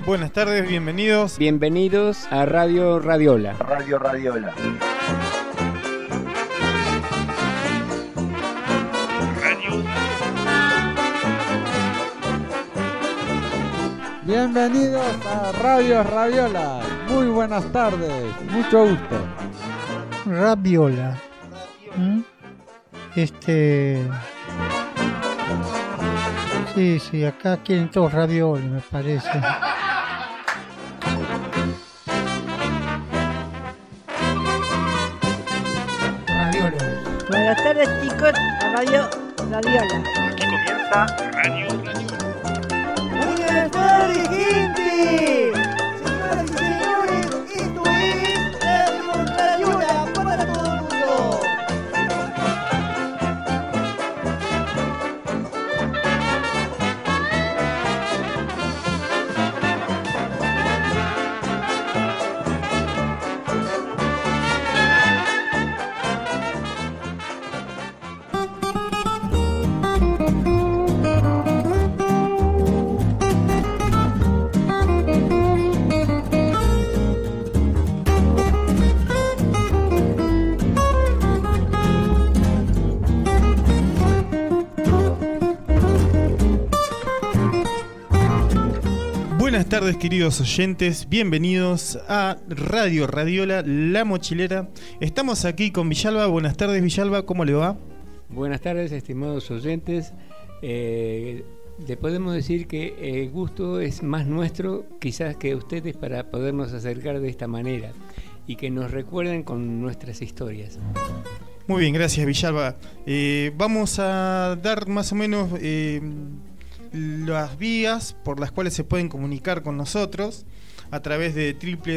Buenas tardes, bienvenidos. Bienvenidos a Radio Radiola. Radio Radiola. Bienvenidos a Radio Radiola. Muy buenas tardes, mucho gusto. Radiola. Sí, acá quieren todos ravioles, me parece. Radiola. Buenas tardes, chicos, a Radio Radiola. Aquí comienza Radio Radiola. Buenas tardes, gente. Señoras y señores, esto es Radio Radiola para todo el mundo. Buenas tardes, queridos oyentes, bienvenidos a Radio Radiola, La Mochilera. Estamos aquí con Villalba. Buenas tardes, Villalba, ¿cómo le va? Buenas tardes, estimados oyentes. Le podemos decir que el gusto es más nuestro quizás que ustedes para podernos acercar de esta manera y que nos recuerden con nuestras historias. Muy bien, gracias, Villalba. Vamos a dar más o menos las vías por las cuales se pueden comunicar con nosotros a través de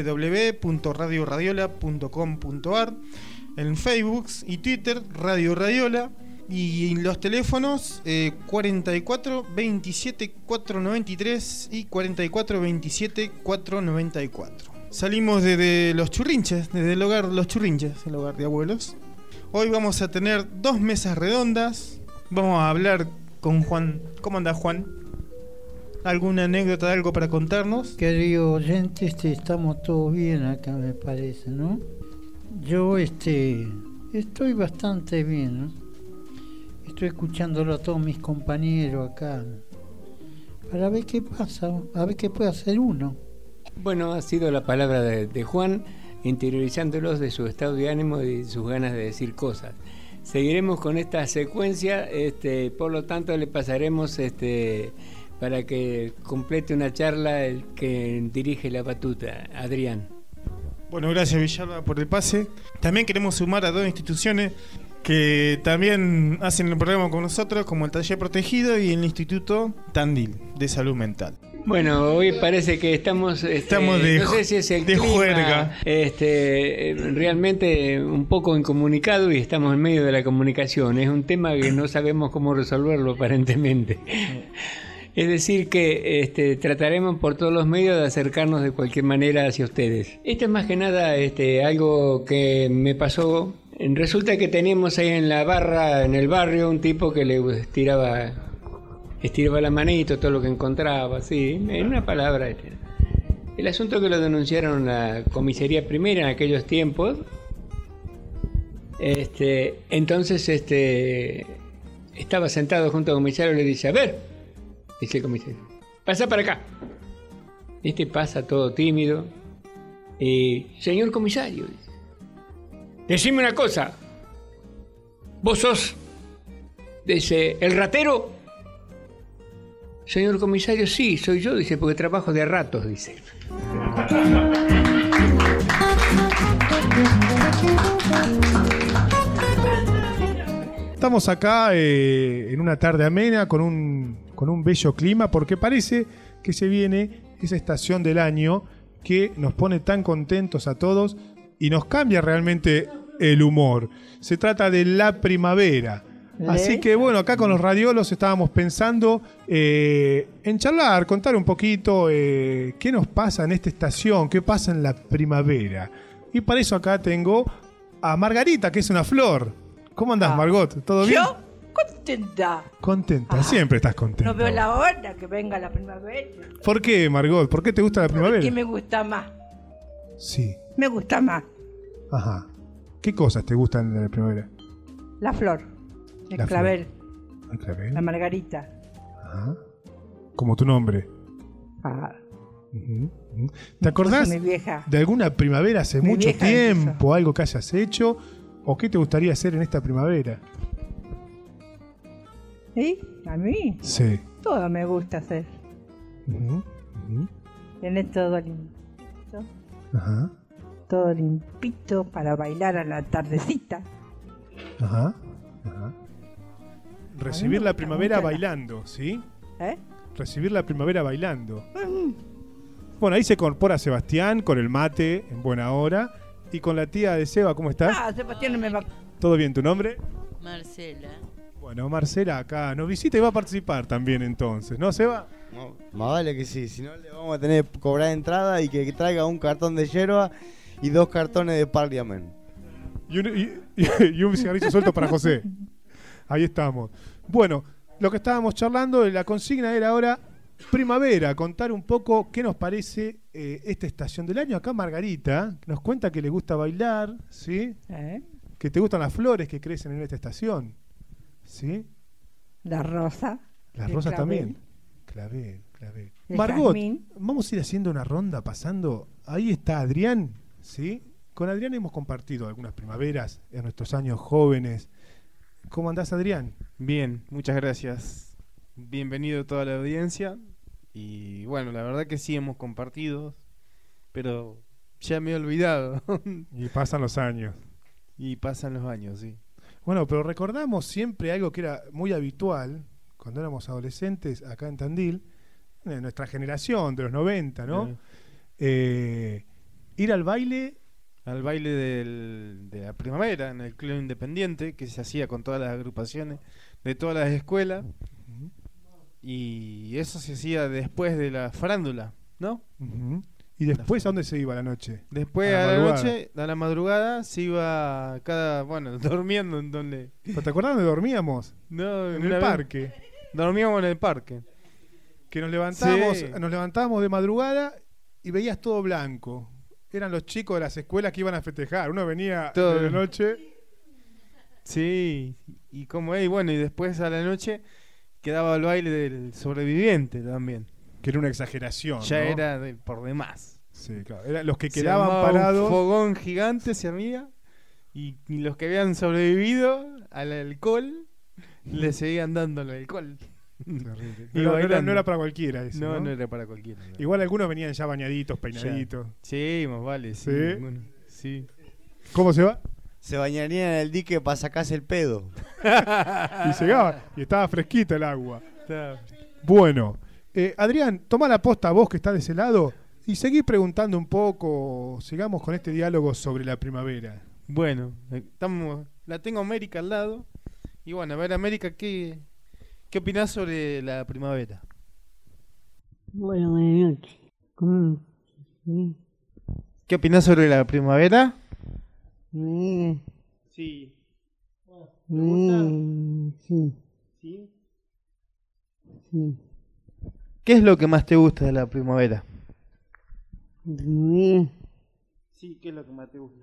www.radioradiola.com.ar, en Facebook y Twitter Radio Radiola, y los teléfonos 44 27 493 y 44 27 494. Salimos desde Los Churrinches, desde el hogar Los Churrinches, el hogar de abuelos. Hoy vamos a tener 2 mesas redondas. Vamos a hablar con Juan. ¿Cómo anda, Juan? ¿Alguna anécdota, algo para contarnos? Querido oyente, estamos todos bien acá, me parece, ¿no? Yo estoy bastante bien, ¿no? Estoy escuchándolo a todos mis compañeros acá para ver qué pasa, a ver qué puede hacer uno. Bueno, ha sido la palabra de Juan, interiorizándolos de su estado de ánimo y de sus ganas de decir cosas. Seguiremos con esta secuencia, por lo tanto le pasaremos para que complete una charla el que dirige la batuta, Adrián. Bueno, gracias, Villalba, por el pase. También queremos sumar a 2 instituciones que también hacen el programa con nosotros, como el Taller Protegido y el Instituto Tandil de Salud Mental. Bueno, hoy parece que estamos de, no sé si es el de clima, juerga. Realmente un poco incomunicado, y estamos en medio de la comunicación. Es un tema que no sabemos cómo resolverlo aparentemente. Es decir que trataremos por todos los medios de acercarnos de cualquier manera hacia ustedes. Esto es más que nada algo que me pasó. Resulta que teníamos ahí en la barra, en el barrio, un tipo que le estiraba la manito, todo lo que encontraba, sí, en una palabra. El asunto es que lo denunciaron a la comisaría primera en aquellos tiempos. Entonces estaba sentado junto al comisario y le dice: a ver, dice el comisario, pasa para acá. Pasa todo tímido. Señor comisario, dice, decime una cosa, ¿vos sos, dice, el ratero? Señor comisario, sí, soy yo, dice, porque trabajo de a ratos, dice. Estamos acá en una tarde amena con un bello clima, porque parece que se viene esa estación del año que nos pone tan contentos a todos y nos cambia realmente el humor. Se trata de la primavera. Así que bueno, acá con los radiolos estábamos pensando en charlar, contar un poquito qué nos pasa en esta estación, qué pasa en la primavera. Y para eso acá tengo a Margarita, que es una flor. ¿Cómo andás, Margot? ¿Todo bien? ¿Yo? Contenta. Contenta, siempre estás contenta. No veo la hora que venga la primavera. ¿Por qué, Margot? ¿Por qué te gusta la primavera? Porque me gusta más. Sí. Me gusta más. Ajá. ¿Qué cosas te gustan de la primavera? La flor. El La clavel. El clavel. La margarita. Ajá. Como tu nombre. Ah, Ujú, ujú. ¿Te acordás mi vieja. de alguna primavera hace Mi mucho vieja tiempo? ¿Algo que hayas hecho? ¿O qué te gustaría hacer en esta primavera? ¿Sí? A mí Sí. todo me gusta hacer. Ujú, ujú. Tener todo limpito. Ajá. Todo limpito para bailar a la tardecita. Ajá. Ajá. Recibir me la gusta primavera mucho bailando, ¿sí? ¿Eh? Recibir la primavera bailando. Bueno, ahí se incorpora Sebastián con el mate en buena hora. Y con la tía de Seba, ¿cómo estás? Ah, Sebastián no me va. ¿Todo bien tu nombre? Marcela. Bueno, Marcela acá nos visita y va a participar también entonces, ¿no, Seba? No, más vale que sí, si no le vamos a tener que cobrar entrada y que traiga un cartón de yerba y 2 cartones de Parliament. Y un cigarrillo suelto para José. Ahí estamos. Bueno, lo que estábamos charlando, la consigna era ahora primavera, contar un poco qué nos parece esta estación del año. Acá Margarita nos cuenta que le gusta bailar, ¿sí? Que te gustan las flores que crecen en esta estación, ¿sí? La rosa. Las el rosas clavel, también. Clavel, clavel. el Margot, jazmín. vamos a ir haciendo una ronda pasando. Ahí está Adrián, ¿sí? Con Adrián hemos compartido algunas primaveras en nuestros años jóvenes. ¿Cómo andás, Adrián? Bien, muchas gracias. Bienvenido a toda la audiencia. Y bueno, la verdad que sí hemos compartido, pero ya me he olvidado. Y pasan los años. Y pasan los años, sí. Bueno, pero recordamos siempre algo que era muy habitual cuando éramos adolescentes acá en Tandil, de nuestra generación, de los 90, ¿no? Ir al baile. Al baile de la primavera en el Club Independiente, que se hacía con todas las agrupaciones de todas las escuelas. Y eso se hacía después de la farándula, ¿no? ¿Y después a dónde se iba a la noche? Después a la noche, a la madrugada, se iba durmiendo en donde... ¿Te acordás dónde dormíamos? No, en el parque. Dormíamos en el parque. Que nos levantábamos, Sí. nos levantábamos de madrugada y veías todo blanco. Eran los chicos de las escuelas que iban a festejar. Uno venía Todo. de la noche. Sí, y como y bueno, y después a la noche quedaba el baile del sobreviviente también. Que era una exageración, Ya ¿no? era por demás. Sí, claro. Eran los que Se quedaban armaba parados. un fogón gigante se armía y los que habían sobrevivido al alcohol le seguían dando el alcohol. Terrible. Y No bailando. era para cualquiera eso, ¿no? No era para cualquiera. no. Igual algunos venían ya bañaditos, peinaditos. Sí, más vale, sí. ¿Sí? Bueno, sí. ¿Cómo se va? Se bañarían en el dique para sacarse el pedo. Y llegaba y estaba fresquita el agua. Está- Bueno, Adrián, toma la posta vos que estás de ese lado y seguí preguntando un poco, sigamos con este diálogo sobre la primavera. Bueno, la tengo a América al lado. Y bueno, a ver, América, ¿qué opinás sobre la primavera? Bueno, buenas noches. ¿Cómo? Sí. ¿Qué opinás sobre la primavera? Sí. Sí. Sí. ¿Sí? Sí. ¿Qué es lo que más te gusta de la primavera? Primavera. Sí, ¿qué es lo que más te gusta?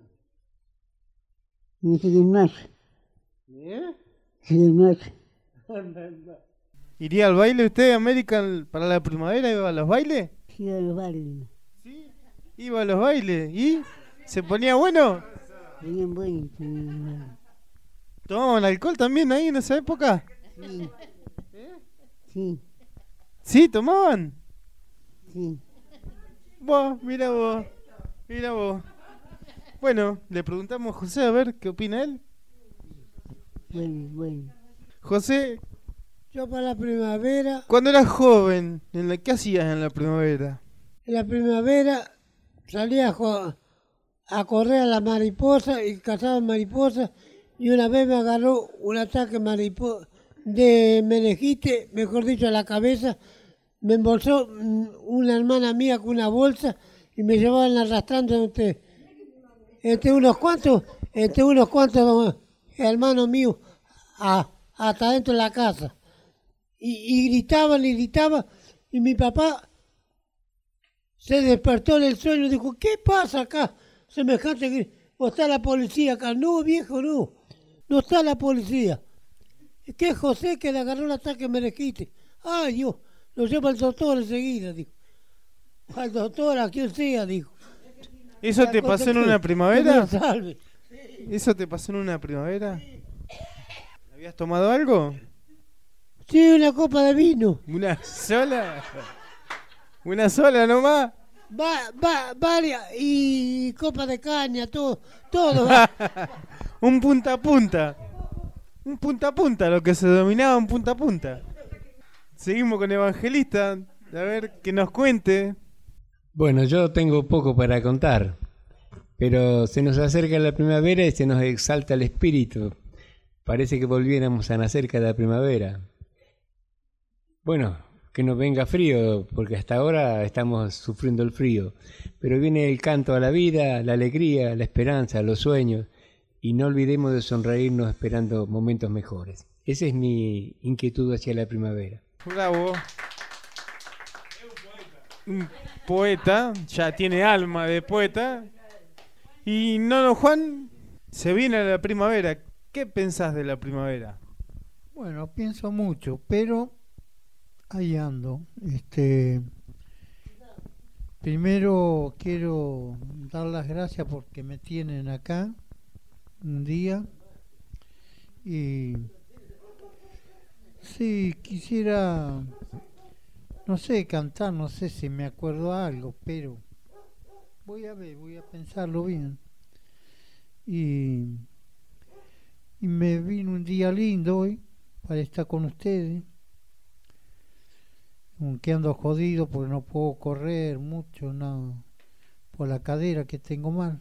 No sé qué más. ¿Eh? Sí, más. ¿Iría al baile usted, América, para la primavera? ¿Iba a los bailes? Sí, a los bailes. Iba a los bailes. ¿Y? ¿Se ponía bueno? Bien bueno. Sí. ¿Tomaban alcohol también ahí en esa época? Sí. Sí. ¿Sí, tomaban? Sí. Vos, mira vos. Mira vos. Bueno, le preguntamos a José a ver qué opina él. Bueno. José, Yo para la primavera, cuando eras joven, ¿qué hacías en la primavera? en la primavera salía a correr a la mariposa y cazaba mariposas y una vez me agarró un ataque de meningite, mejor dicho, a la cabeza. Me embolsó una hermana mía con una bolsa y me llevaban arrastrando entre unos cuantos hermanos míos hasta dentro de la casa. Y gritaban y gritaban. Y mi papá se despertó del sueño y dijo, ¿qué pasa acá? Semejante grito. ¿O está la policía acá? No, viejo, no. No está la policía. Es que es José que le agarró el ataque meningitis. Ay, Dios, lo lleva al doctor enseguida, dijo. Al doctor, a quien sea, dijo. ¿Eso te pasó en una primavera? Salve. ¿Eso te pasó en una primavera? ¿Habías tomado algo? Sí, una copa de vino. ¿Una sola? ¿Una sola nomás? Varias y copa de caña, todo. Un punta a punta. Un punta a punta, lo que se dominaba un punta a punta. Seguimos con Evangelista, a ver que nos cuente. Bueno, yo tengo poco para contar, pero se nos acerca la primavera y se nos exalta el espíritu. Parece que volviéramos a nacer cada primavera. Bueno, que nos venga frío, porque hasta ahora estamos sufriendo el frío, pero viene el canto a la vida, la alegría, la esperanza, los sueños, y no olvidemos de sonreírnos esperando momentos mejores. Esa es mi inquietud hacia la primavera. Bravo. Un poeta, ya tiene alma de poeta. Y no, Juan, se viene la primavera. ¿Qué pensás de la primavera? Bueno, pienso mucho, pero ahí ando. Primero quiero dar las gracias porque me tienen acá un día. Y sí, quisiera, no sé, cantar, no sé si me acuerdo algo, pero voy a ver, voy a pensarlo bien. Y me vino un día lindo hoy para estar con ustedes. Aunque ando jodido porque no puedo correr mucho, no, por la cadera que tengo mal.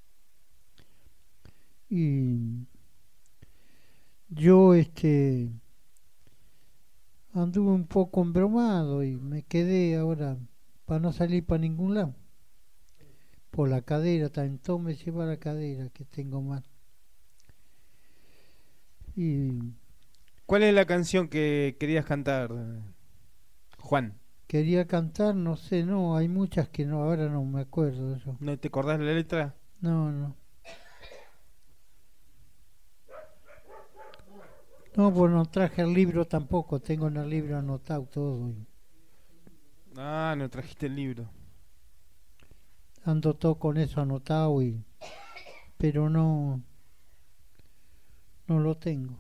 Y yo anduve un poco embromado y me quedé ahora para no salir para ningún lado. Por la cadera, tanto me lleva la cadera que tengo mal. Y ¿cuál es la canción que querías cantar, Juan? quería cantar, no sé, no, hay muchas que no, ahora no me acuerdo yo. ¿No te acordás de la letra? No. No, pues no traje el libro tampoco, tengo en el libro anotado todo. Ah, no trajiste el libro. Ando todo con eso anotado, pero no lo tengo.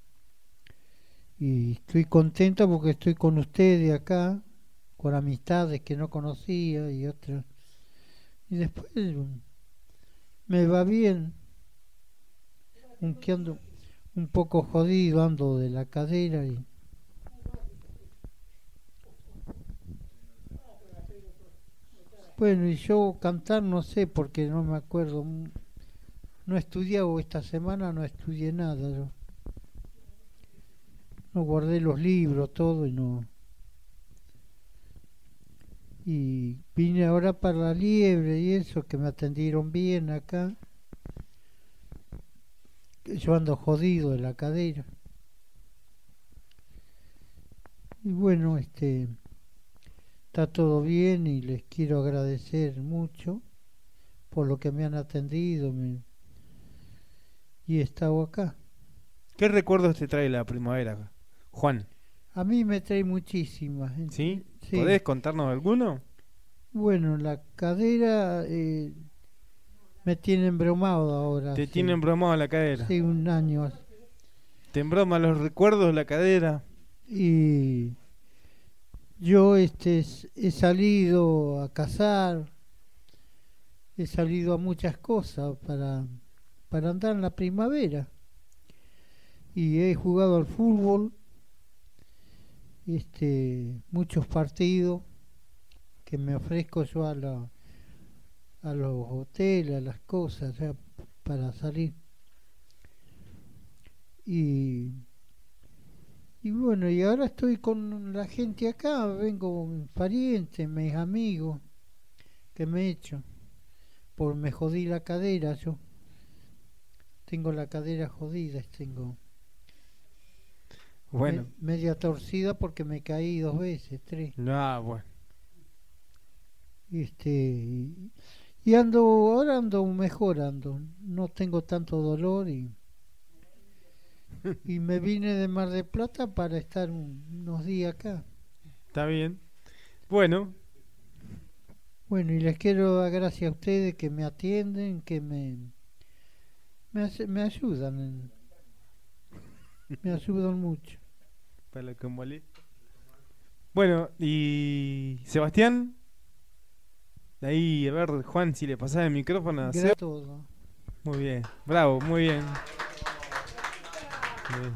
Y estoy contento porque estoy con ustedes acá, con amistades que no conocía y otras. Y después me va bien, aunque ando un poco jodido, ando de la cadera y bueno, y yo cantar no sé porque no me acuerdo, no he estudiado esta semana, no estudié nada yo. No guardé los libros, todo y no. Y vine ahora para la Liebre y eso, que me atendieron bien acá. Yo ando jodido de la cadera. Y bueno, está todo bien y les quiero agradecer mucho por lo que me han atendido y he estado acá. ¿Qué recuerdos te trae la primavera, Juan? A mí me trae muchísimas. ¿Sí? Sí. ¿Podés contarnos alguno? Bueno, la cadera me tiene embromado ahora. ¿Te tiene embromado la cadera? Sí, un año. ¿Te embroma los recuerdos la cadera? Y yo he salido a cazar, he salido a muchas cosas para andar en la primavera. Y he jugado al fútbol, muchos partidos que me ofrezco yo a los hoteles, a las cosas, o sea, para salir. Y bueno, y ahora estoy con la gente acá, vengo mis parientes, mis amigos, que me he hecho, por me jodí la cadera yo. Tengo la cadera jodida, tengo. Bueno. Media torcida porque me caí 2 veces, 3. Ah, bueno. Y ahora ando mejorando. No tengo tanto dolor y me vine de Mar del Plata para estar unos días acá. Está bien. Bueno, y les quiero dar gracias a ustedes que me atienden, que me ayudan. Me ayudan mucho. para lo que molesta. Bueno, y Sebastián. Ahí, a ver, Juan, si le pasás el micrófono a Gracias a todo. Muy bien, bravo, muy bien. Bien.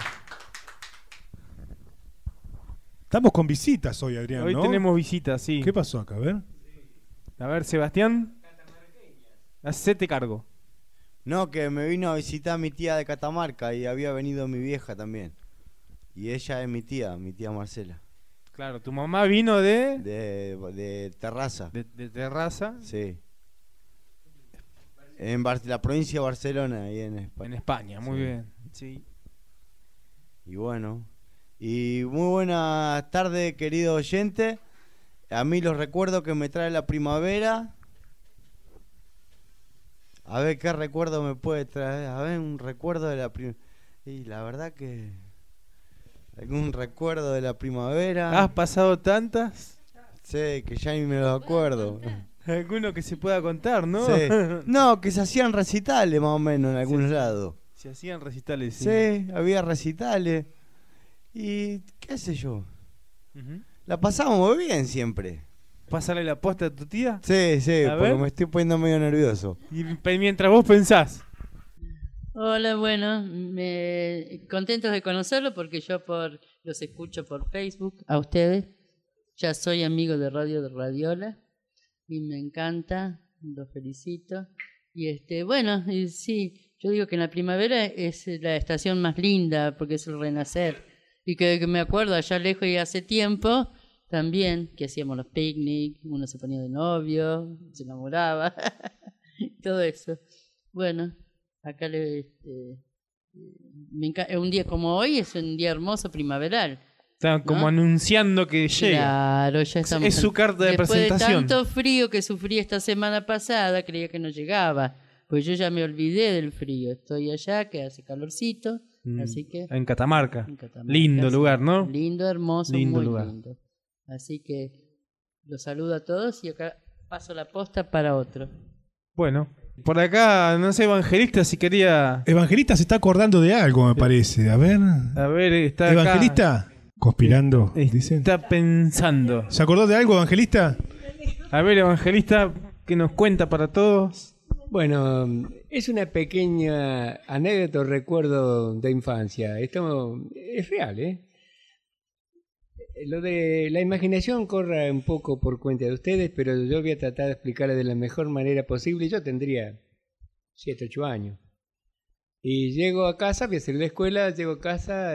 Estamos con visitas hoy, Adrián, Hoy ¿no? tenemos visitas, sí. ¿Qué pasó acá? A ver, Sebastián. Hacete cargo. No, que me vino a visitar mi tía de Catamarca y había venido mi vieja también. Y ella es mi tía Marcela. Claro, tu mamá vino de Terraza. De Terraza. Sí. En la provincia de Barcelona, ahí en España. En España, muy bien. Sí. Y bueno. Y muy buenas tardes, querido oyente. A mí los recuerdos que me trae la primavera. A ver qué recuerdo me puede traer. A ver, un recuerdo de la primavera. Y la verdad que... ¿Algún recuerdo de la primavera? ¿Has pasado tantas? Sí, que ya ni me lo acuerdo. Alguno que se pueda contar, ¿no? Sí. No, que se hacían recitales más o menos en algunos lados. Se hacían recitales, sí. Sí, había recitales. Y qué sé yo. La pasamos muy bien siempre. ¿Pásale la posta a tu tía? Sí, sí, A porque ver. me estoy poniendo medio nervioso. Y mientras vos pensás. Hola, bueno, contentos de conocerlo porque yo los escucho por Facebook, a ustedes. Ya soy amigo de Radio de Radiola y me encanta, los felicito. Y bueno, y sí, yo digo que en la primavera es la estación más linda porque es el renacer. Y que me acuerdo allá lejos y hace tiempo también que hacíamos los picnics, uno se ponía de novio, se enamoraba, todo eso. Bueno. Acá un día como hoy es un día hermoso primaveral. Están como ¿no? anunciando que llega. Claro, ya estamos. Es su carta de Después presentación. De tanto frío que sufrí esta semana pasada, creía que no llegaba. Pues yo ya me olvidé del frío. Estoy allá, que hace calorcito. Así que. En Catamarca. En Catamarca. Lindo Sí. lugar, ¿no? Lindo, hermoso, Lindo muy lugar. lindo. Así que los saludo a todos y acá paso la posta para otro. Bueno. Por acá, no sé, Evangelista, si quería... Evangelista se está acordando de algo, me parece. A ver. A ver, está acá. ¿Evangelista? Conspirando, dicen. Está pensando. ¿Se acordó de algo, Evangelista? A ver, Evangelista, ¿qué nos cuenta para todos? Bueno, es una pequeña anécdota o recuerdo de infancia. Esto es real, ¿eh? Lo de la imaginación corre un poco por cuenta de ustedes, pero yo voy a tratar de explicarles de la mejor manera posible. Yo tendría 7, 8 años. Y llego a casa, voy a hacer la escuela, llego a casa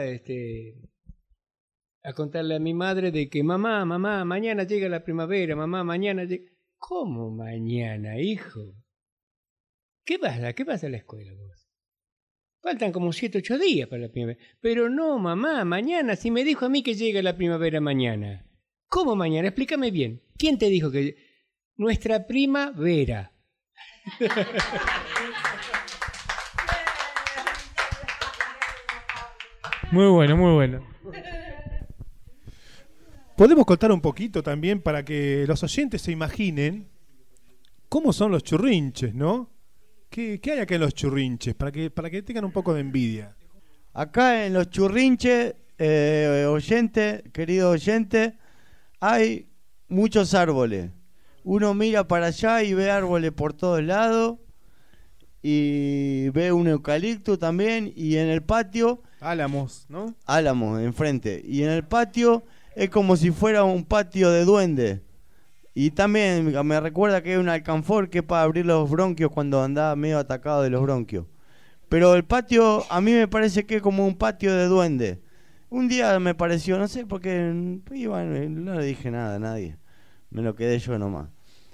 a contarle a mi madre de que mamá, mañana llega la primavera, mamá, mañana llega... ¿Cómo mañana, hijo? ¿Qué vas a la escuela vos? Faltan como 7, 8 días para la primavera. Pero no, mamá, mañana. Si me dijo a mí que llega la primavera mañana. ¿Cómo mañana? Explícame bien. ¿Quién te dijo que...? Nuestra prima Vera. Muy bueno, muy bueno. Podemos contar un poquito también para que los oyentes se imaginen cómo son los churrinches, ¿no? ¿Qué hay acá en los churrinches? Para que tengan un poco de envidia. Acá en los churrinches, querido oyente, hay muchos árboles. Uno mira para allá y ve árboles por todos lados. Y ve un eucalipto también. Y en el patio... Álamos, ¿no? Álamos, enfrente. Y en el patio es como si fuera un patio de duende. Y también me recuerda que hay un alcanfor que es para abrir los bronquios cuando andaba medio atacado de los bronquios. Pero el patio a mí me parece que es como un patio de duende. Un día me pareció, no sé, porque y bueno, no le dije nada a nadie. Me lo quedé yo nomás.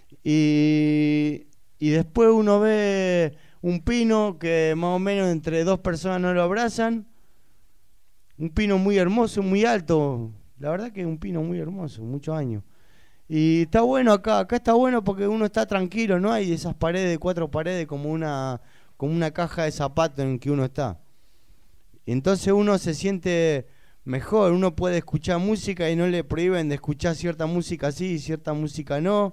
Y después uno ve un pino que más o menos entre 2 personas no lo abrazan. Un pino muy hermoso, muy alto. La verdad que es un pino muy hermoso, muchos años. Y está bueno acá está bueno porque uno está tranquilo, no hay esas paredes, 4 paredes como una caja de zapatos en que uno está. Entonces uno se siente mejor, uno puede escuchar música y no le prohíben de escuchar cierta música sí y cierta música no.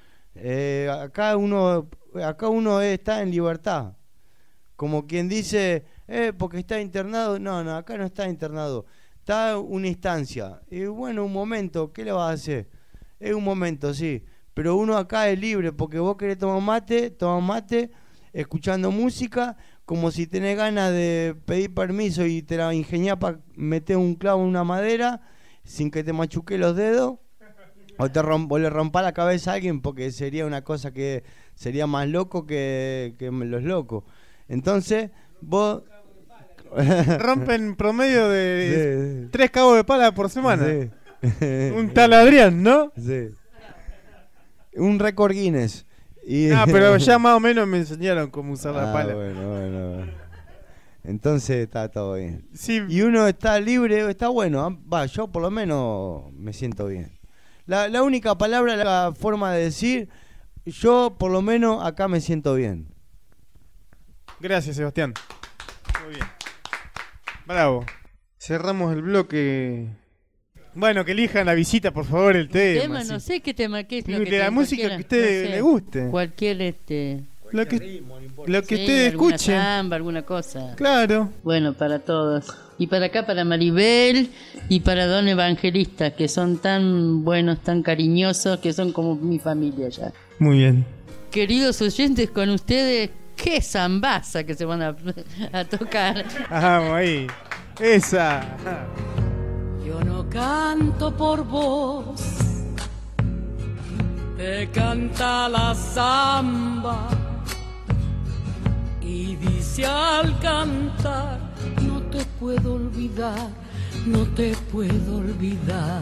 Acá uno está en libertad. Como quien dice, porque está internado. No, acá no está internado. Está una instancia. Y bueno, un momento, ¿qué le vas a hacer? Es un momento, sí. Pero uno acá es libre, porque vos querés tomar mate, escuchando música, como si tenés ganas de pedir permiso y te la ingeniás para meter un clavo en una madera sin que te machuque los dedos. O le rompa la cabeza a alguien, porque sería una cosa que sería más loco que los locos. Entonces, vos... Rompen promedio de 3 cabos de pala por semana. Sí. Un tal Adrián, ¿no? Sí. Un récord Guinness. Pero ya más o menos me enseñaron cómo usar la pala. Bueno. Entonces está todo bien. Sí. Y uno está libre, está bueno. Yo por lo menos me siento bien. La única palabra, la forma de decir, yo por lo menos acá me siento bien. Gracias, Sebastián. Muy bien. Bravo. Cerramos el bloque. Bueno, que elijan la visita, por favor, el tema. No sé qué tema, qué es lo de que la música que a usted le guste. Cualquier lo que sí, usted escuche. Samba, alguna cosa. Claro. Bueno, para todos. Y para acá, para Maribel y para Don Evangelista, que son tan buenos, tan cariñosos, que son como mi familia ya. Muy bien. Queridos oyentes, con ustedes, qué zambaza que se van a tocar. Vamos ahí. Esa. Yo no canto por vos, te canta la samba y dice al cantar, no te puedo olvidar, no te puedo olvidar.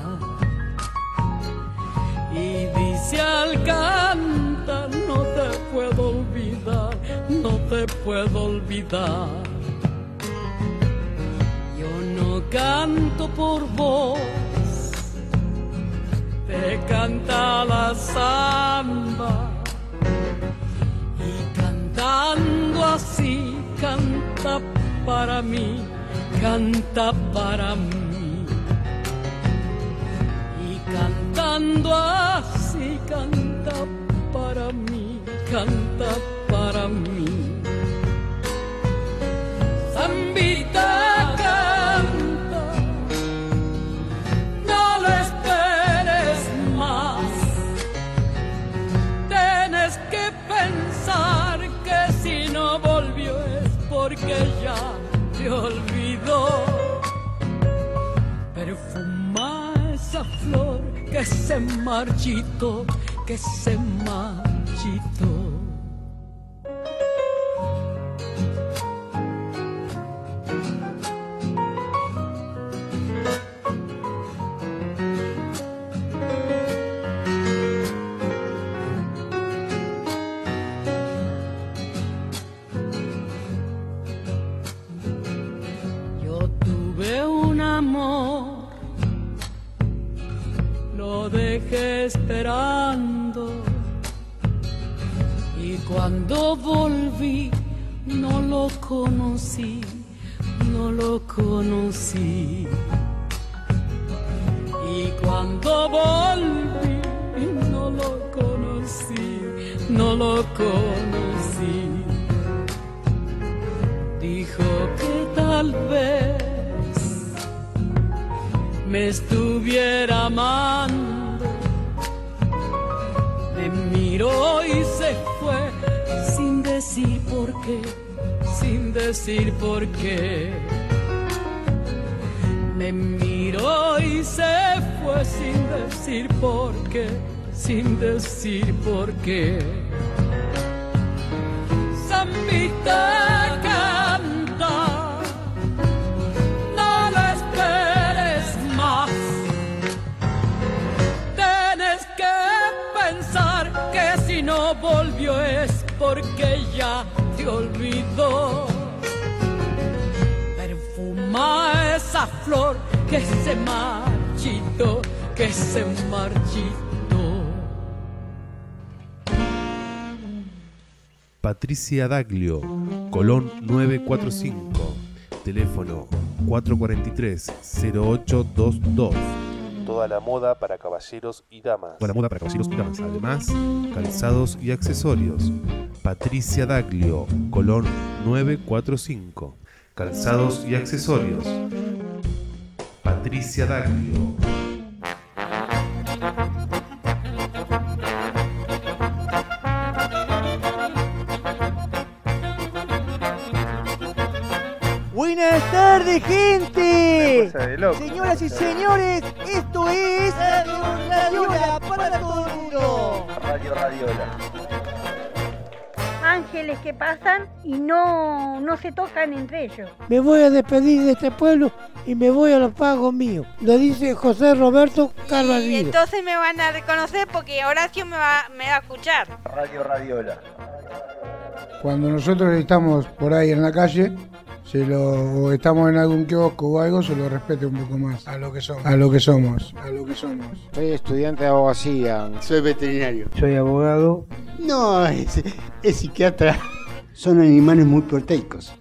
Y dice al cantar, no te puedo olvidar, no te puedo olvidar. No canto por vos, te canta la samba y cantando así canta para mí, canta para mí. Y cantando así canta para mí, canta para mí. Zambita canta, no lo esperes más. Tienes que pensar que si no volvió es porque ya te olvidó. Perfuma esa flor que se marchitó, que se marchitó. Esperando y cuando volví no lo conocí, no lo conocí. Y cuando volví no lo conocí, no lo conocí. Dijo que tal vez me estuviera amando. Me miró y se fue sin decir por qué, sin decir por qué. Me miró y se fue sin decir por qué, sin decir por qué. Zambita canta, no lo esperes más. Tienes que pensar que si no volvió es porque ya te olvidó. Perfuma esa esa flor que se marchitó, que se marchitó. Patricia Daglio, Colón 945, teléfono 443-0822. Toda la moda para caballeros y damas. Además, calzados y accesorios. Patricia Daglio, Colón 945. Calzados y accesorios. Patricia Daglio. Buenas tardes, gente. Cosa de loco. Señoras y señores, esto es Radio Radiola para todo el mundo. Radio Radiola. Ángeles que pasan y no se tocan entre ellos. Me voy a despedir de este pueblo y me voy a los pagos míos. Lo dice José Roberto Carvalho. Entonces me van a reconocer porque Horacio me va a escuchar. Radio Radiola. Cuando nosotros estamos por ahí en la calle, o estamos en algún kiosco o algo, se lo respete un poco más a lo que somos. Soy estudiante de abogacía. Soy veterinario. Soy abogado. No, es psiquiatra. Son animales muy proteicos.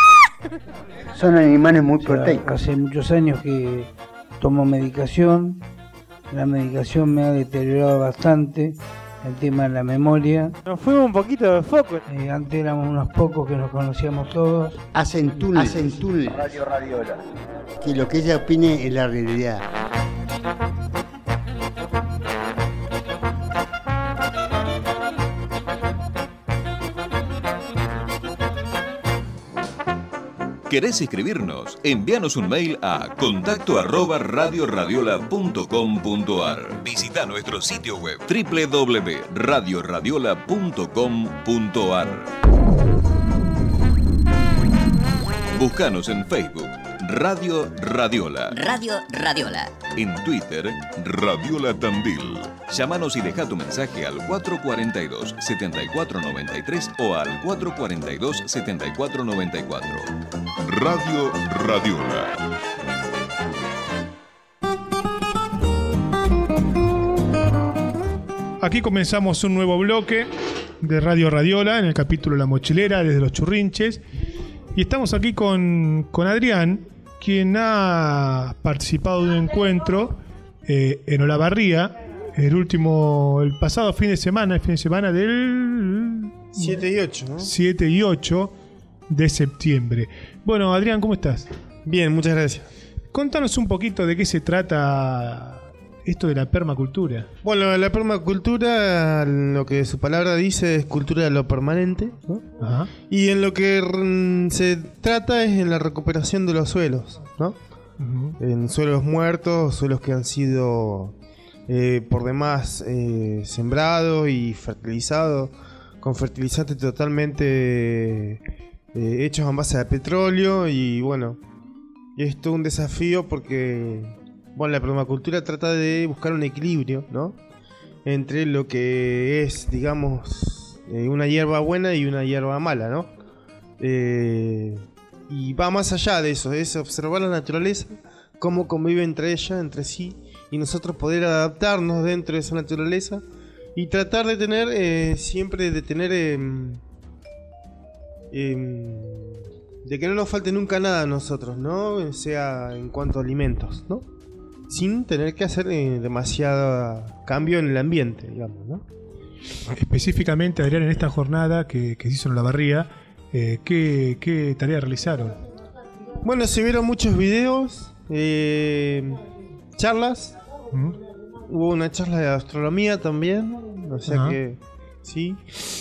Hace muchos años que tomo medicación. La medicación me ha deteriorado bastante. El tema de la memoria. Nos fuimos un poquito de foco. Antes éramos unos pocos que nos conocíamos todos. Hacen túneles. Radio Radiola. Que lo que ella opine es la realidad. ¿Querés escribirnos? Envíanos un mail a contacto@radioradiola.com.ar. Visita nuestro sitio web www.radioradiola.com.ar. Búscanos en Facebook Radio Radiola. Radio Radiola. En Twitter, Radiola Tandil. Llámanos y deja tu mensaje al 442-7493 o al 442-7494. Radio Radiola. Aquí comenzamos un nuevo bloque de Radio Radiola en el capítulo La Mochilera desde los Churrinches. Y estamos aquí con Adrián, quien ha participado de un encuentro en Olavarría, el pasado fin de semana del 7 y 8, ¿no? 7 y 8 de septiembre. Bueno, Adrián, ¿cómo estás? Bien, muchas gracias. Contanos un poquito de qué se trata esto de la permacultura. Bueno, la permacultura, lo que su palabra dice, es cultura de lo permanente, ¿no? Ajá. Y en lo que se trata es en la recuperación de los suelos, ¿no? Uh-huh. En suelos muertos, suelos que han sido por demás sembrados y fertilizados con fertilizantes totalmente hechos en base de petróleo. Y bueno, es todo un desafío porque la permacultura trata de buscar un equilibrio, ¿no? Entre lo que es, digamos, una hierba buena y una hierba mala, ¿no? Y va más allá de eso, es observar la naturaleza, cómo convive entre ella, entre sí, y nosotros poder adaptarnos dentro de esa naturaleza y tratar de tener, siempre de tener, de que no nos falte nunca nada a nosotros, ¿no? Sea en cuanto a alimentos, ¿no? Sin tener que hacer demasiado cambio en el ambiente, digamos, ¿no? Específicamente, Adrián, en esta jornada que se hizo en Olavarría, ¿qué tarea realizaron? Bueno, se vieron muchos videos, charlas. ¿Mm? Hubo una charla de astronomía también, o sea Ajá. que sí.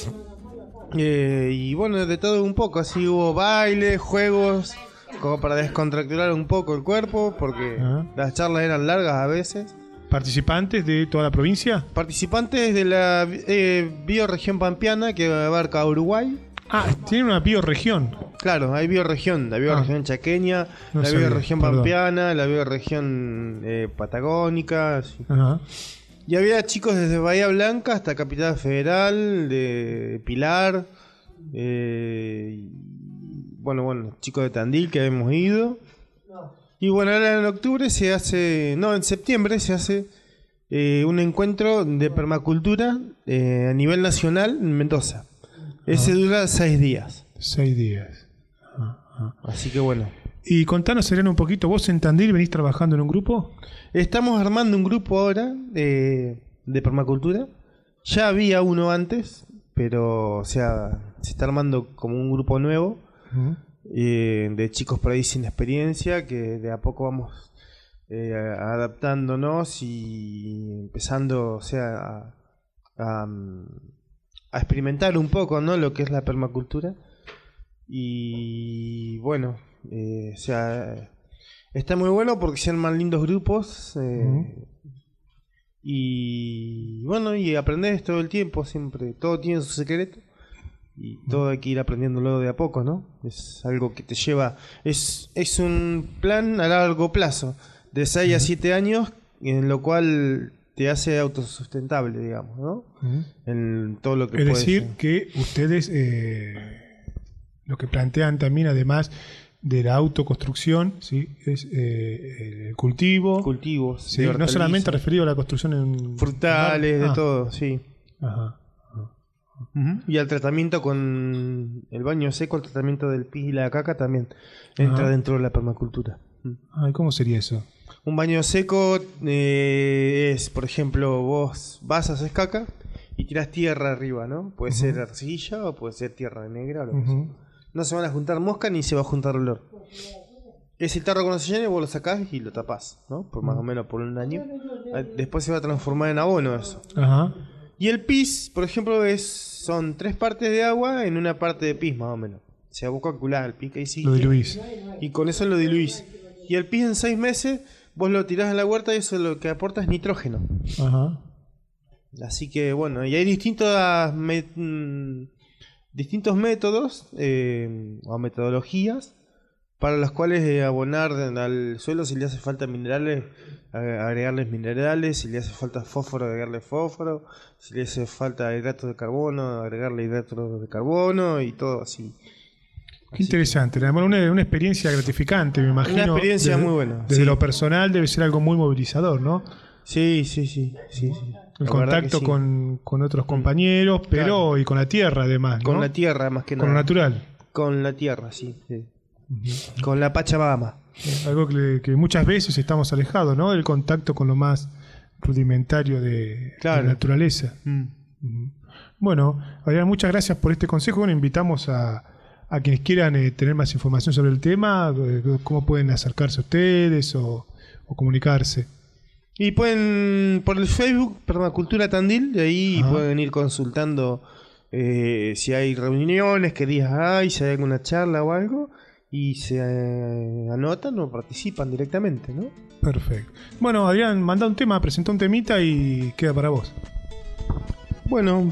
Y bueno, de todo un poco, así hubo baile, juegos, como para descontracturar un poco el cuerpo, porque las charlas eran largas a veces. ¿Participantes de toda la provincia? Participantes de la bioregión pampeana, que abarca Uruguay. Ah, tiene una bioregión. Claro, hay bioregión, la bioregión chaqueña, no la sabía, bioregión perdón. pampeana, la bioregión patagónica. Sí. Ajá. Y había chicos desde Bahía Blanca hasta Capital Federal, de Pilar, bueno, chicos de Tandil que hemos ido. Y bueno, ahora en octubre se hace, no, en septiembre se hace un encuentro de permacultura a nivel nacional en Mendoza. Ese dura 6 días. 6 días. Así que bueno. Y contanos, Serena, un poquito, vos en Tandil venís trabajando en un grupo. Estamos armando un grupo ahora de permacultura. Ya había uno antes, pero o sea, se está armando como un grupo nuevo. De chicos por ahí sin experiencia, que de a poco vamos adaptándonos y empezando, o sea, a experimentar un poco, ¿no?, lo que es la permacultura. Y bueno, o sea, está muy bueno porque se arman lindos grupos. Y bueno, y aprendés todo el tiempo, siempre, todo tiene su secreto. Y todo hay que ir aprendiéndolo de a poco, ¿no? Es algo que te lleva... Es un plan a largo plazo, de 6 a 7 años, en lo cual te hace autosustentable, digamos, ¿no? En todo lo que es decir, que ustedes lo que plantean también, además de la autoconstrucción, ¿sí?, es el cultivo. Cultivos. Sí, no solamente referido a la construcción en... Frutales, de todo, sí. Ajá. Y al tratamiento con el baño seco, el tratamiento del pis y la caca también entra dentro de la permacultura. ¿Y cómo sería eso? Un baño seco es, por ejemplo, vos vas, haces caca y tirás tierra arriba, ¿no? Puede ser arcilla o puede ser tierra negra o lo que sea. No se van a juntar moscas ni se va a juntar olor. Ese tarro cuando se llene vos lo sacás y lo tapás, ¿no? Por más o menos por un año. Después se va a transformar en abono eso. Y el pis, por ejemplo, son 3 partes de agua en una parte de pis, más o menos. O sea, vos calculás el pis que hiciste. Lo diluís. Y con eso lo diluís. Y el pis en 6 meses, vos lo tirás en la huerta y eso lo que aporta es nitrógeno. Así que bueno, y hay distintos métodos o metodologías para las cuales abonar al suelo. Si le hace falta minerales, agregarles minerales. Si le hace falta fósforo, agregarle fósforo. Si le hace falta hidratos de carbono, agregarle hidratos de carbono y todo así. Qué interesante, una experiencia gratificante, me imagino. Una experiencia muy buena. Desde lo personal debe ser algo muy movilizador, ¿no? Sí. El contacto con otros compañeros, pero y con la tierra además, ¿no? Con la tierra más que nada. Con lo natural. Con la tierra, sí. Con la Pachamama. Algo que muchas veces estamos alejados, ¿no? El contacto con lo más rudimentario de la naturaleza. Bueno, Adrián, muchas gracias por este consejo. Bueno, invitamos a quienes quieran tener más información sobre el tema, cómo pueden acercarse a ustedes o comunicarse. Y pueden, por el Facebook, Permacultura Tandil, de ahí pueden ir consultando si hay reuniones, qué días hay, si hay alguna charla o algo, y se anotan o participan directamente, ¿no? Perfecto. Bueno, Adrián, manda un tema, presenta un temita y queda para vos. Bueno,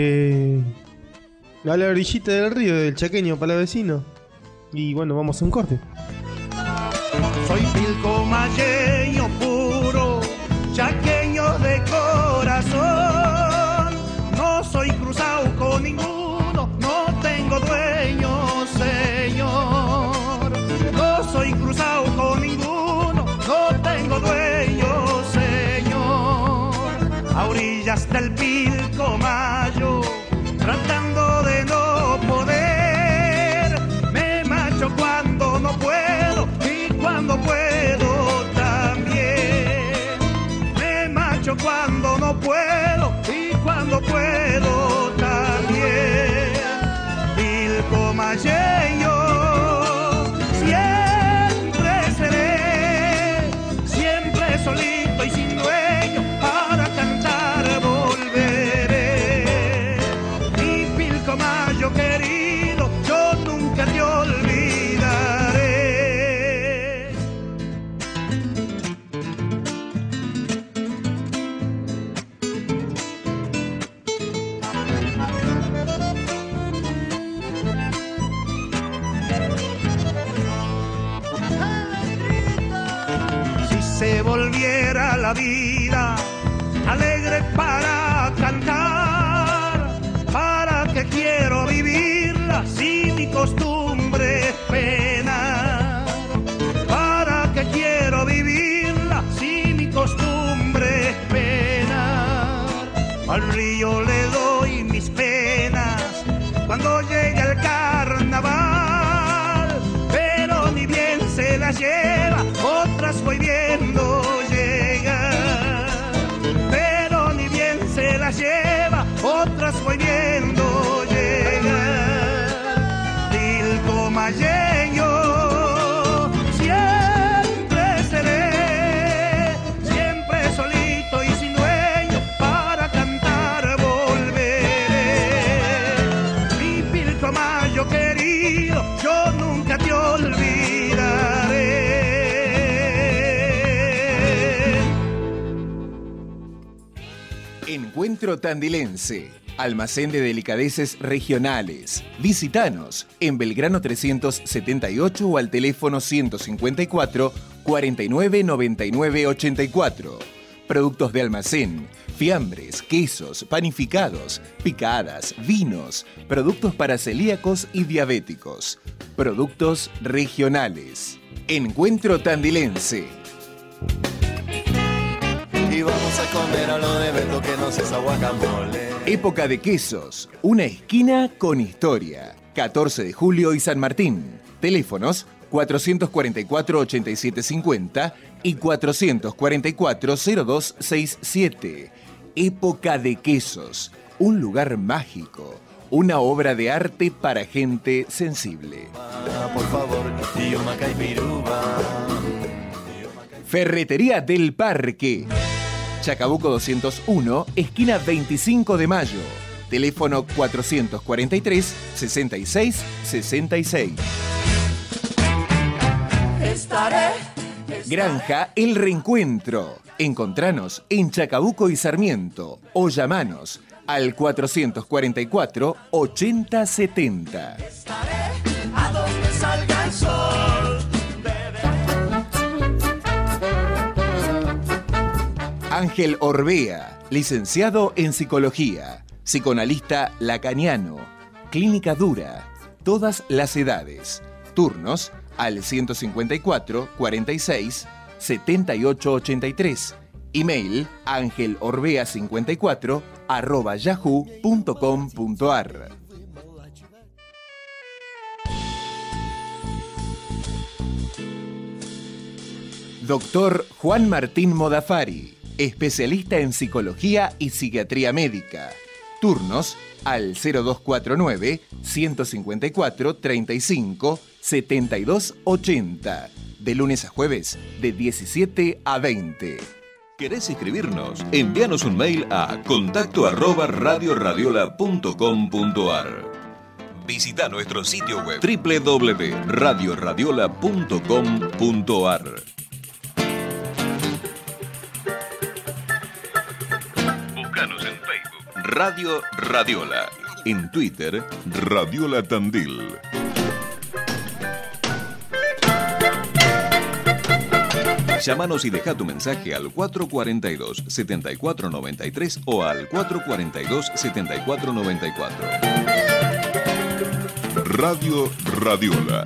a la orillita del río, del Chaqueño Palavecino. Y bueno, vamos a un corte. Soy pilcomayeño puro, chaqueño de corazón. No soy cruzado con ninguno, no tengo dueño, señor. No soy cruzado con ninguno, no tengo dueño, señor. A orillas del Pilcomayo, tratando de no poder, me marcho cuando no puedo y cuando puedo también. Me marcho cuando no puedo y cuando puedo también. Pilcomayeño, siempre seré, siempre solito y sin dueño, para cantar volveré. Mi Pilcomayo querido, yo nunca te olvidaré. Si se volviera la vida alegre para cantar, ¿para qué quiero vivirla si mi costumbre es penar? ¿Para qué al río le doy mis penas cuando llegue el carnaval, pero ni bien se las lleva, otras voy viendo llegar, pero ni bien se las lleva, otras voy viendo llegar. Tilcomayeño siempre seré, siempre solito y sin dueño, para cantar volveré. Mi Pilcomayo querido, yo nunca te olvidaré. Encuentro Tandilense, almacén de delicadeces regionales. Visítanos en Belgrano 378 o al teléfono 154 49 99 84. Productos de almacén, fiambres, quesos, panificados, picadas, vinos, productos para celíacos y diabéticos. Productos regionales. Encuentro Tandilense. Y vamos a comer a lo de Beto, que no se es guacamole. Época de quesos, una esquina con historia. 14 de julio y San Martín. Teléfonos 444-8750 y 444-0267. Época de quesos, un lugar mágico, una obra de arte para gente sensible. Por favor, y una caipiruva. Ferretería del Parque. Chacabuco 201, esquina 25 de Mayo. Teléfono 443-6666. Estaré. Granja El Reencuentro. Encontranos en Chacabuco y Sarmiento o llamanos al 444-8070. A donde salga el sol. Ángel Orbea, licenciado en Psicología, psicoanalista lacaniano, clínica dura, todas las edades. Turnos al 154 46 78 83. Email angelorbea54@yahoo.com.ar. Doctor Juan Martín Modafari, especialista en psicología y psiquiatría médica. Turnos al 0249 154 35 72 80. De lunes a jueves, de 17 a 20. ¿Querés escribirnos? Envíanos un mail a contacto@radioradiola.com.ar. Visita nuestro sitio web www.radioradiola.com.ar. Búscanos en Facebook Radio Radiola, en Twitter Radiola Tandil. Llámanos y deja tu mensaje al 442-7493 o al 442-7494. Radio Radiola.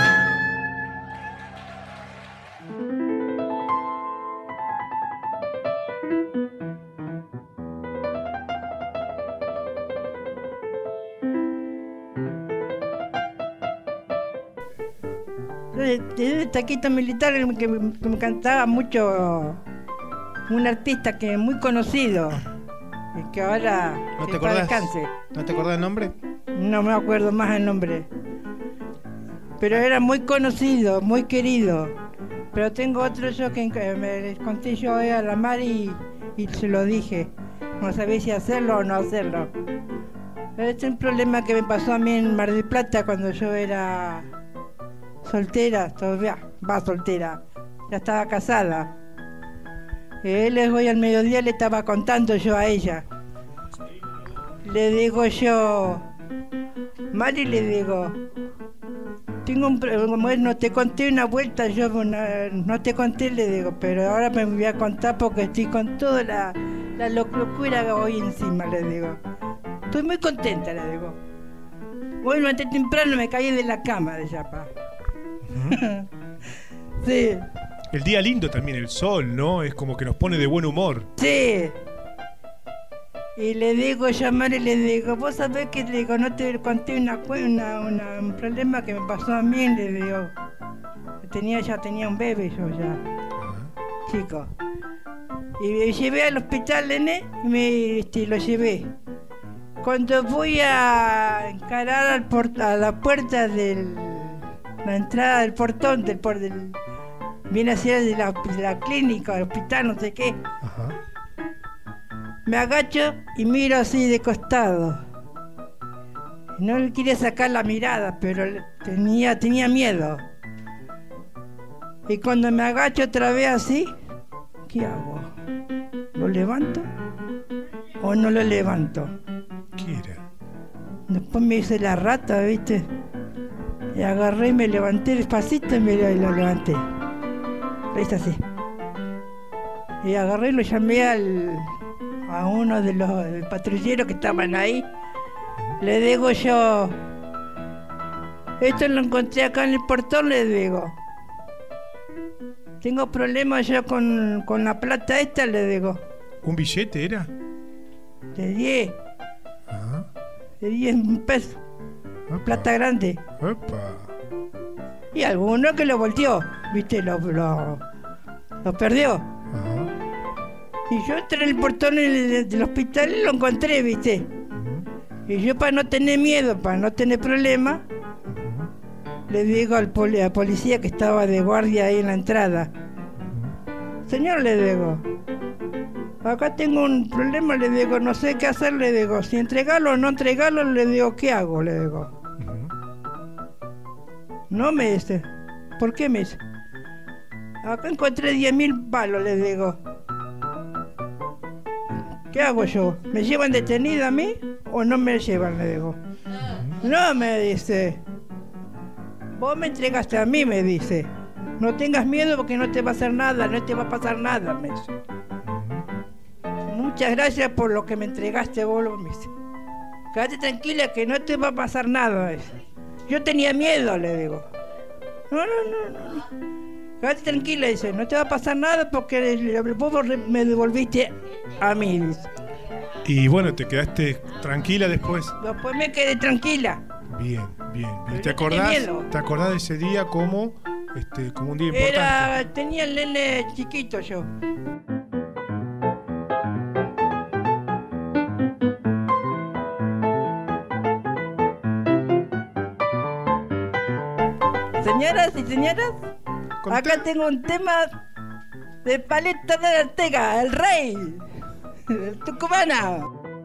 De taquito militar que me cantaba mucho un artista que es muy conocido, que ahora ¿No te que acordás? descanse. ¿No te acordás el nombre? No me acuerdo más el nombre, pero era muy conocido, muy querido. Pero tengo otro yo que me conté yo hoy a la Mari y se lo dije, no sabía si hacerlo o no hacerlo. Este es un problema que me pasó a mí en Mar del Plata cuando yo era soltera, todavía va soltera, ya estaba casada. Él hoy al mediodía le estaba contando yo a ella. Le digo yo, Mari, le digo, tengo un problema, no te conté una vuelta, yo no te conté, le digo, pero ahora me voy a contar porque estoy con toda la locura hoy encima, le digo. Estoy muy contenta, le digo. Bueno, antes temprano me caí de la cama de Chapa. Sí. El día lindo también, el sol, ¿no? Es como que nos pone de buen humor. Sí. Y le digo, llamar y le digo, vos sabés que le digo, no te conté un problema que me pasó a mí, le digo. Ya tenía un bebé yo ya, chico. Y me llevé al hospital, nene, y lo llevé. Cuando fui a encarar a la puerta de la entrada del portón, viene a ser de la clínica, del hospital, no sé qué. Ajá. Me agacho y miro así de costado. No le quería sacar la mirada, pero tenía miedo. Y cuando me agacho otra vez así, ¿qué hago? ¿Lo levanto o no lo levanto? ¿Qué era? Después me hice la rata, ¿viste? Y agarré y me levanté despacito y lo levanté. Lo hice así. Y agarré y lo llamé a uno de los patrulleros que estaban ahí. Le digo yo, esto lo encontré acá en el portón, le digo. Tengo problemas yo con la plata esta, le digo. ¿Un billete era? De 10. Ajá. De 10 pesos. Opa. Plata grande. Opa. Y alguno que lo volteó, ¿viste? Lo perdió. Ajá. Y yo entré en el portón del hospital y lo encontré, ¿viste? Y yo, para no tener miedo, para no tener problemas, le digo al policía que estaba de guardia ahí en la entrada. Señor, le digo, acá tengo un problema, le digo, no sé qué hacer, le digo, si entregarlo o no entregarlo, le digo, ¿qué hago? Le digo. No, me dice. ¿Por qué? Me dice. Acá encontré 10.000 palos, le digo. ¿Qué hago yo? ¿Me llevan detenida a mí o no me llevan? Le digo. No, me dice. Vos me entregaste a mí, me dice. No tengas miedo porque no te va a hacer nada, no te va a pasar nada, me dice. Muchas gracias por lo que me entregaste vos, me dice. Quédate tranquila que no te va a pasar nada, me dice. Yo tenía miedo, le digo. No. Quédate tranquila, dice, no te va a pasar nada porque vos me devolviste a mí, dice. Y bueno, te quedaste tranquila después. Después me quedé tranquila. Bien. ¿Te acordás de ese día como un día importante? Tenía el nene chiquito yo. Señoras y señores, acá tengo un tema de Palito de la Ortega, el rey, el tucumana.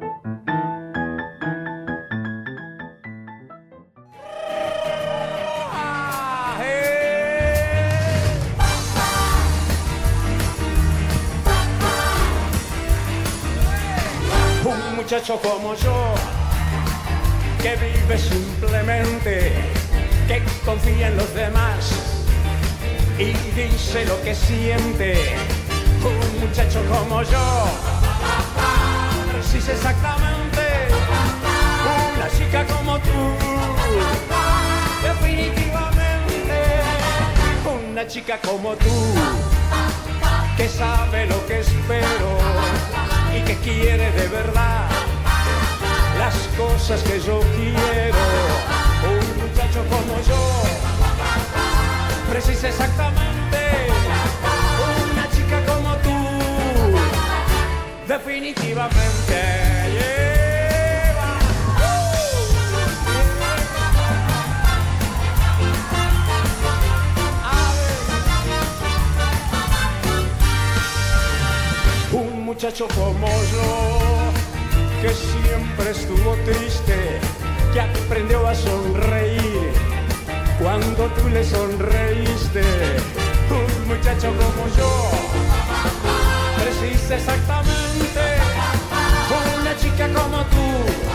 Un muchacho como yo, que vive simplemente, que confía en los demás y dice lo que siente. Un muchacho como yo precisa exactamente una chica como tú. Definitivamente una chica como tú, que sabe lo que espero y que quiere de verdad las cosas que yo quiero. Un muchacho como yo precisa exactamente una chica como tú. Definitivamente un muchacho como yo, que siempre estuvo triste, que aprendió a sonreír cuando tú le sonreíste. Un muchacho como yo precisa exactamente una chica como tú.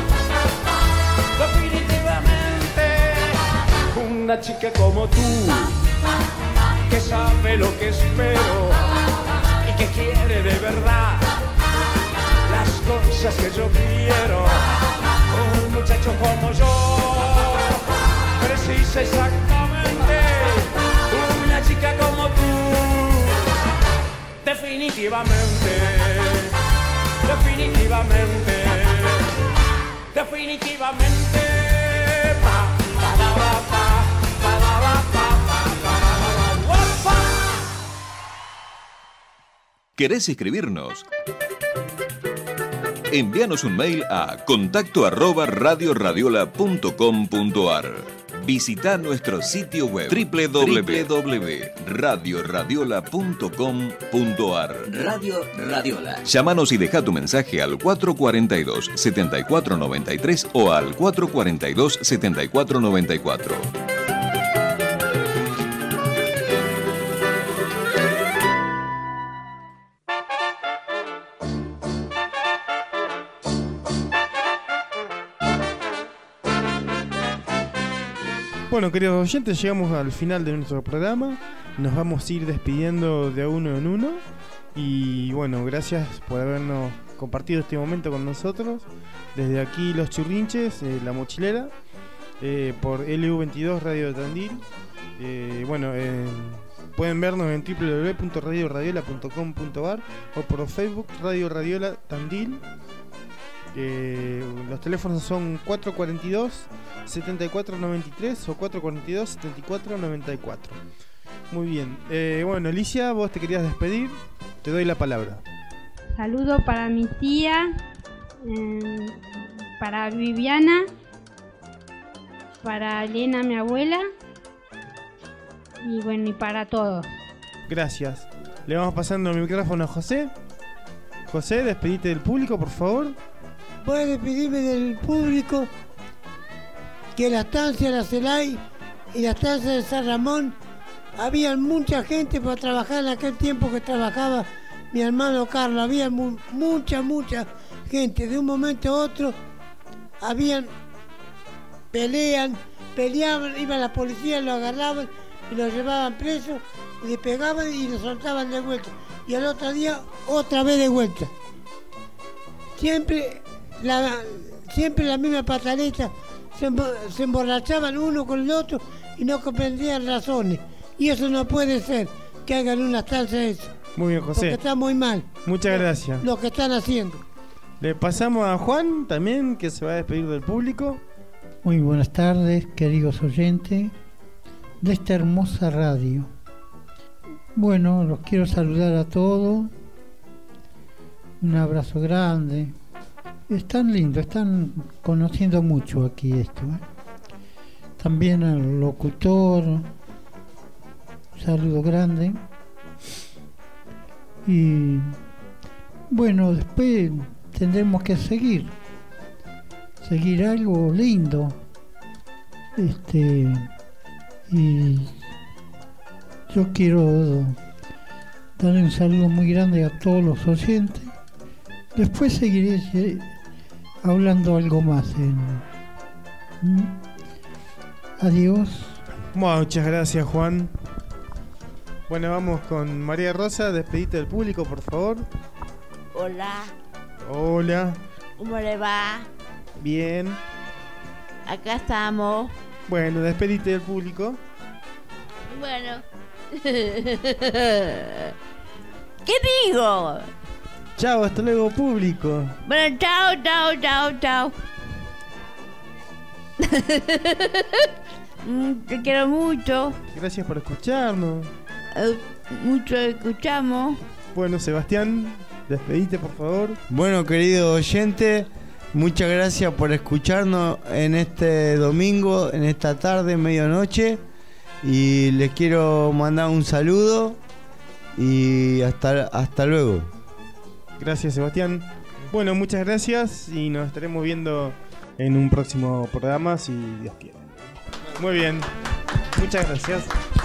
Definitivamente una chica como tú, que sabe lo que espero y que quiere de verdad las cosas que yo quiero. Un muchacho como yo precisa exactamente una chica como tú. Definitivamente definitivamente. Pa, para, pa, para, pa, pa. ¿Querés escribirnos? Envíanos un mail a contacto@radioradiola.com.ar. Visita nuestro sitio web www.radioradiola.com.ar. Radio Radiola. Llámanos y deja tu mensaje al 442-7493 o al 442-7494. Bueno, queridos oyentes, llegamos al final de nuestro programa. Nos vamos a ir despidiendo de uno en uno. Y bueno, gracias por habernos compartido este momento con nosotros. Desde aquí Los Churrinches, La Mochilera, por LU22 Radio de Tandil. Pueden vernos en www.radioradiola.com.ar o por Facebook Radio Radiola Tandil. Los teléfonos son 442-7493 o 442-7494. Muy bien. Bueno, Alicia, vos te querías despedir. Te doy la palabra. Saludo para mi tía, para Viviana, para Elena, mi abuela, y bueno, y para todos. Gracias. Le vamos pasando el micrófono a José. José, despedite del público, por favor. Voy a despedirme del público, que la estancia de la Celay y la estancia de San Ramón había mucha gente para trabajar en aquel tiempo que trabajaba mi hermano Carlos. Había mucha gente. De un momento a otro habían peleaban, iba la policía, lo agarraban y lo llevaban preso, y le pegaban y lo soltaban de vuelta. Y al otro día otra vez de vuelta. Siempre la misma pataleta, se emborrachaban uno con el otro y no comprendían razones. Y eso no puede ser, que hagan una estancia de eso. Muy bien, José. Porque está muy mal. Muchas gracias. Lo que están haciendo. Le pasamos a Juan también, que se va a despedir del público. Muy buenas tardes, queridos oyentes de esta hermosa radio. Bueno, los quiero saludar a todos. Un abrazo grande. Están lindos, están conociendo mucho aquí esto, ¿eh? También al locutor, un saludo grande. Y bueno, después tendremos que seguir algo lindo. Y yo quiero darle un saludo muy grande a todos los oyentes. Después seguiré hablando algo más. Adiós. Muchas gracias, Juan. Bueno, vamos con María Rosa. Despedite del público, por favor. Hola. Hola. ¿Cómo le va? Bien. Acá estamos. Bueno, despedite del público. Bueno. ¿Qué digo? Chao, hasta luego, público. Bueno, chao. Te quiero mucho. Gracias por escucharnos. Mucho escuchamos. Bueno, Sebastián, despedite, por favor. Bueno, querido oyente, muchas gracias por escucharnos en este domingo, en esta tarde, medianoche. Y les quiero mandar un saludo y hasta luego. Gracias, Sebastián. Bueno, muchas gracias y nos estaremos viendo en un próximo programa, si Dios quiere. Muy bien, muchas gracias.